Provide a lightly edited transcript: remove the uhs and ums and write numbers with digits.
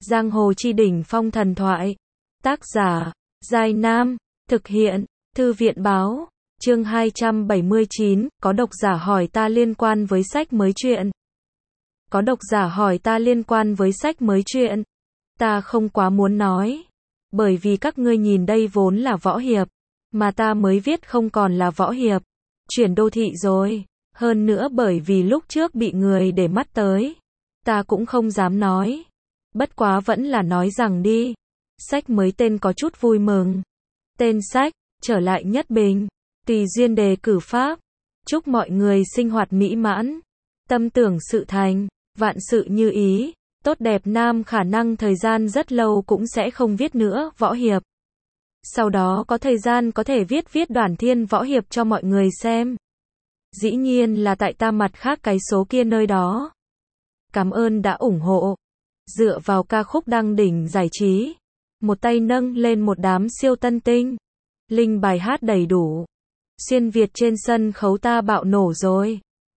Giang hồ chi đỉnh phong thần thoại. Tác giả, Giai Nam. Thực hiện, Thư viện Báo. Chương 279, có độc giả hỏi ta liên quan với sách mới truyện. Có độc giả hỏi ta liên quan với sách mới truyện. Ta không quá muốn nói. Bởi vì các ngươi nhìn đây vốn là võ hiệp. Mà ta mới viết không còn là võ hiệp. Chuyển đô thị rồi. Hơn nữa bởi vì lúc trước bị người để mắt tới. Ta cũng không dám nói. Bất quá vẫn là nói rằng đi. Sách mới tên có chút vui mừng. Tên sách, trở lại Nhất Bình. Tùy duyên đề cử pháp. Chúc mọi người sinh hoạt mỹ mãn. Tâm tưởng sự thành. Vạn sự như ý. Tốt đẹp nam khả năng thời gian rất lâu cũng sẽ không viết nữa võ hiệp. Sau đó có thời gian có thể viết Đoản Thiên võ hiệp cho mọi người xem. Dĩ nhiên là tại ta mặt khác cái số kia nơi đó. Cảm ơn đã ủng hộ. Dựa vào ca khúc đăng đỉnh giải trí. Một tay nâng lên một đám siêu tân tinh. Linh bài hát đầy đủ. Xuyên Việt trên sân khấu ta bạo nổ rồi.